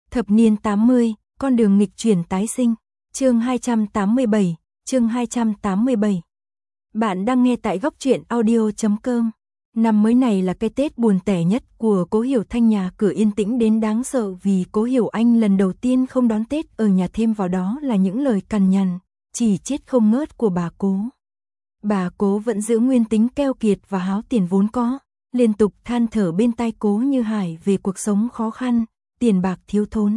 Thập niên 80, con đường nghịch chuyển tái sinh. Chương 287, chương 287. Bạn đang nghe tại góc truyện audio.com. Năm mới này là cái Tết buồn tẻ nhất của Cố Hiểu Thanh, nhà cửa yên tĩnh đến đáng sợ vì Cố Hiểu Anh lần đầu tiên không đón Tết ở nhà, thêm vào đó là những lời cằn nhằn, chỉ chết không ngớt của bà Cố. Bà Cố vẫn giữ nguyên tính keo kiệt và háo tiền vốn có, liên tục than thở bên tai Cố Như Hải về cuộc sống khó khăn, tiền bạc thiếu thốn.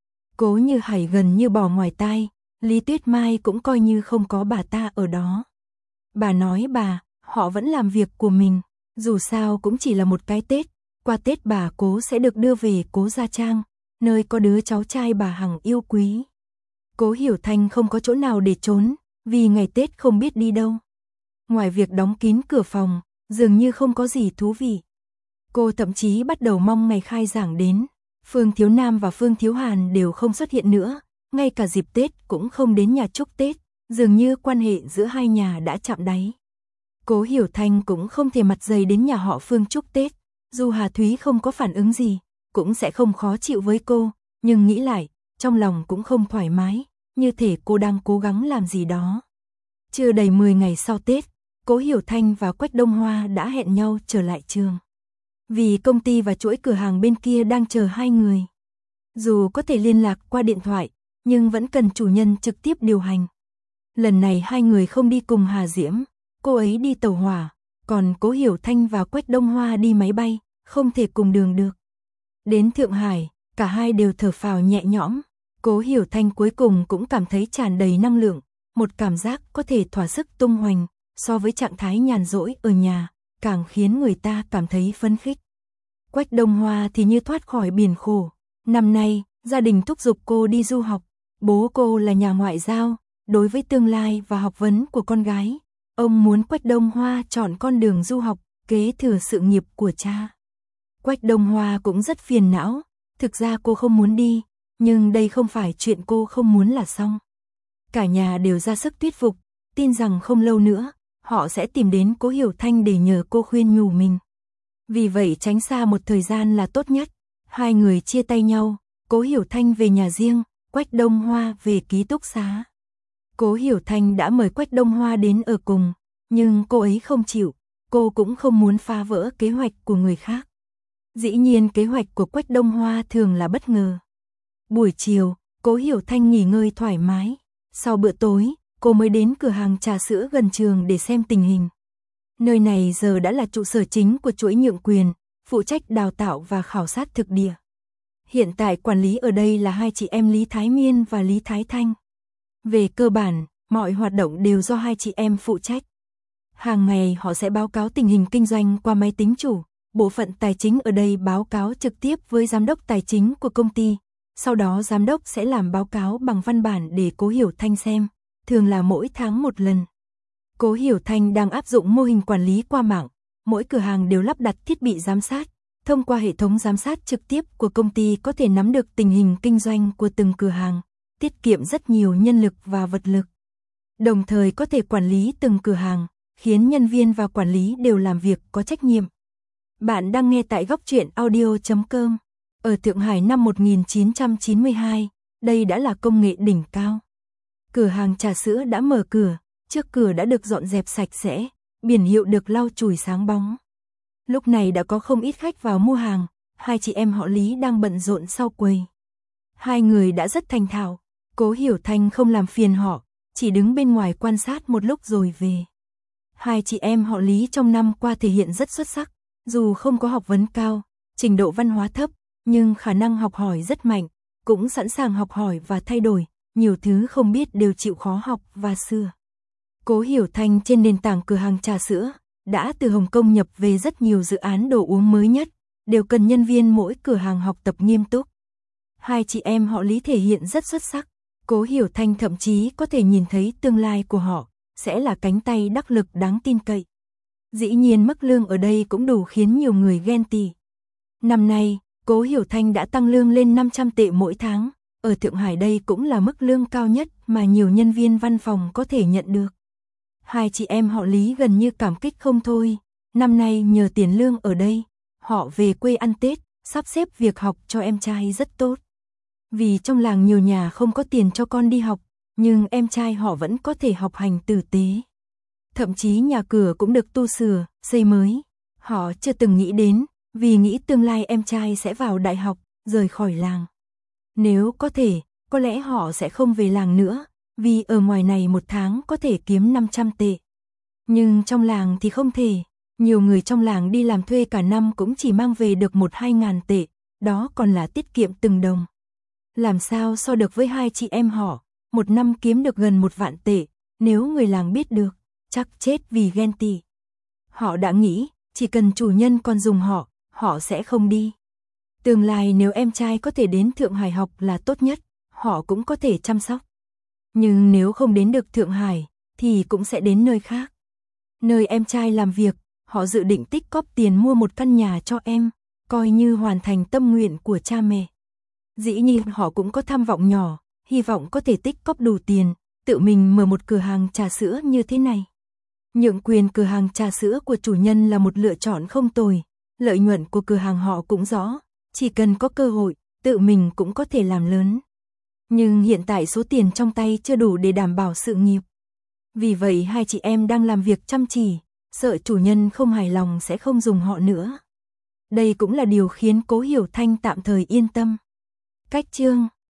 Cố Như Hải gần như bỏ ngoài tai, Lý Tuyết Mai cũng coi như không có bà ta ở đó. Bà nói họ vẫn làm việc của mình, dù sao cũng chỉ là một cái Tết, qua Tết bà Cố sẽ được đưa về Cố Gia Trang, nơi có đứa cháu trai bà hằng yêu quý. Cố Hiểu Thanh không có chỗ nào để trốn, vì ngày Tết không biết đi đâu. Ngoài việc đóng kín cửa phòng, dường như không có gì thú vị. Cô thậm chí bắt đầu mong ngày khai giảng đến. Phương Thiếu Nam và Phương Thiếu Hàn đều không xuất hiện nữa, ngay cả dịp Tết cũng không đến nhà chúc Tết, dường như quan hệ giữa hai nhà đã chạm đáy. Cố Hiểu Thanh cũng không thể mặt dày đến nhà họ Phương chúc Tết, dù Hà Thúy không có phản ứng gì, cũng sẽ không khó chịu với cô, nhưng nghĩ lại, trong lòng cũng không thoải mái, như thể cô đang cố gắng làm gì đó. Chưa đầy 10 ngày sau Tết, Cố Hiểu Thanh và Quách Đông Hoa đã hẹn nhau trở lại trường. Vì công ty và chuỗi cửa hàng bên kia đang chờ hai người. Dù có thể liên lạc qua điện thoại, nhưng vẫn cần chủ nhân trực tiếp điều hành. Lần này hai người không đi cùng Hà Diễm, cô ấy đi tàu hỏa, còn Cố Hiểu Thanh và Quách Đông Hoa đi máy bay, không thể cùng đường được. Đến Thượng Hải, cả hai đều thở phào nhẹ nhõm. Cố Hiểu Thanh cuối cùng cũng cảm thấy tràn đầy năng lượng, một cảm giác có thể thỏa sức tung hoành, so với trạng thái nhàn rỗi ở nhà, càng khiến người ta cảm thấy phấn khích. Quách Đông Hoa thì như thoát khỏi biển khổ. Năm nay, gia đình thúc giục cô đi du học. Bố cô là nhà ngoại giao, đối với tương lai và học vấn của con gái, ông muốn Quách Đông Hoa chọn con đường du học, kế thừa sự nghiệp của cha. Quách Đông Hoa cũng rất phiền não, thực ra cô không muốn đi, nhưng đây không phải chuyện cô không muốn là xong. Cả nhà đều ra sức thuyết phục, tin rằng không lâu nữa, họ sẽ tìm đến Cố Hiểu Thanh để nhờ cô khuyên nhủ mình. Vì vậy tránh xa một thời gian là tốt nhất. Hai người chia tay nhau, Cố Hiểu Thanh về nhà riêng, Quách Đông Hoa về ký túc xá. Cố Hiểu Thanh đã mời Quách Đông Hoa đến ở cùng, nhưng cô ấy không chịu, cô cũng không muốn phá vỡ kế hoạch của người khác. Dĩ nhiên kế hoạch của Quách Đông Hoa thường là bất ngờ. Buổi chiều, Cố Hiểu Thanh nghỉ ngơi thoải mái. Sau bữa tối, cô mới đến cửa hàng trà sữa gần trường để xem tình hình. Nơi này giờ đã là trụ sở chính của chuỗi nhượng quyền, phụ trách đào tạo và khảo sát thực địa. Hiện tại quản lý ở đây là hai chị em Lý Thái Miên và Lý Thái Thanh. Về cơ bản, mọi hoạt động đều do hai chị em phụ trách. Hàng ngày họ sẽ báo cáo tình hình kinh doanh qua máy tính chủ, bộ phận tài chính ở đây báo cáo trực tiếp với giám đốc tài chính của công ty. Sau đó giám đốc sẽ làm báo cáo bằng văn bản để Cố Hiểu Thanh xem, thường là mỗi tháng một lần. Cố Hiểu Thanh đang áp dụng mô hình quản lý qua mạng, mỗi cửa hàng đều lắp đặt thiết bị giám sát. Thông qua hệ thống giám sát trực tiếp của công ty có thể nắm được tình hình kinh doanh của từng cửa hàng, tiết kiệm rất nhiều nhân lực và vật lực. Đồng thời có thể quản lý từng cửa hàng, khiến nhân viên và quản lý đều làm việc có trách nhiệm. Bạn đang nghe tại góc truyện audio.com. Ở Thượng Hải năm 1992, đây đã là công nghệ đỉnh cao. Cửa hàng trà sữa đã mở cửa, trước cửa đã được dọn dẹp sạch sẽ, biển hiệu được lau chùi sáng bóng. Lúc này đã có không ít khách vào mua hàng, hai chị em họ Lý đang bận rộn sau quầy. Hai người đã rất thành thạo, Cố Hiểu Thanh không làm phiền họ, chỉ đứng bên ngoài quan sát một lúc rồi về. Hai chị em họ Lý trong năm qua thể hiện rất xuất sắc, dù không có học vấn cao, trình độ văn hóa thấp, nhưng khả năng học hỏi rất mạnh, cũng sẵn sàng học hỏi và thay đổi, nhiều thứ không biết đều chịu khó học và sửa. Cố Hiểu Thanh trên nền tảng cửa hàng trà sữa, đã từ Hồng Kông nhập về rất nhiều dự án đồ uống mới nhất, đều cần nhân viên mỗi cửa hàng học tập nghiêm túc. Hai chị em họ Lý thể hiện rất xuất sắc, Cố Hiểu Thanh thậm chí có thể nhìn thấy tương lai của họ, sẽ là cánh tay đắc lực đáng tin cậy. Dĩ nhiên mức lương ở đây cũng đủ khiến nhiều người ghen tị. Năm nay, Cố Hiểu Thanh đã tăng lương lên 500 tệ mỗi tháng, ở Thượng Hải đây cũng là mức lương cao nhất mà nhiều nhân viên văn phòng có thể nhận được. Hai chị em họ Lý gần như cảm kích không thôi, năm nay nhờ tiền lương ở đây, họ về quê ăn Tết, sắp xếp việc học cho em trai rất tốt. Vì trong làng nhiều nhà không có tiền cho con đi học, nhưng em trai họ vẫn có thể học hành tử tế. Thậm chí nhà cửa cũng được tu sửa, xây mới. Họ chưa từng nghĩ đến, vì nghĩ tương lai em trai sẽ vào đại học, rời khỏi làng. Nếu có thể, có lẽ họ sẽ không về làng nữa, vì ở ngoài này một tháng có thể kiếm 500 tệ. Nhưng trong làng thì không thể, nhiều người trong làng đi làm thuê cả năm cũng chỉ mang về được 1-2 ngàn tệ, đó còn là tiết kiệm từng đồng. Làm sao so được với hai chị em họ, một năm kiếm được gần 1 vạn tệ, nếu người làng biết được, chắc chết vì ghen tị. Họ đã nghĩ, chỉ cần chủ nhân còn dùng họ sẽ không đi. Tương lai nếu em trai có thể đến Thượng Hải học là tốt nhất, họ cũng có thể chăm sóc. Nhưng nếu không đến được Thượng Hải, thì cũng sẽ đến nơi khác. Nơi em trai làm việc, họ dự định tích cóp tiền mua một căn nhà cho em, coi như hoàn thành tâm nguyện của cha mẹ. Dĩ nhiên họ cũng có tham vọng nhỏ, hy vọng có thể tích cóp đủ tiền, tự mình mở một cửa hàng trà sữa như thế này. Nhượng quyền cửa hàng trà sữa của chủ nhân là một lựa chọn không tồi, lợi nhuận của cửa hàng họ cũng rõ, chỉ cần có cơ hội, tự mình cũng có thể làm lớn. Nhưng hiện tại số tiền trong tay chưa đủ để đảm bảo sự nghiệp. Vì vậy hai chị em đang làm việc chăm chỉ, sợ chủ nhân không hài lòng sẽ không dùng họ nữa. Đây cũng là điều khiến Cố Hiểu Thanh tạm thời yên tâm. Cách chương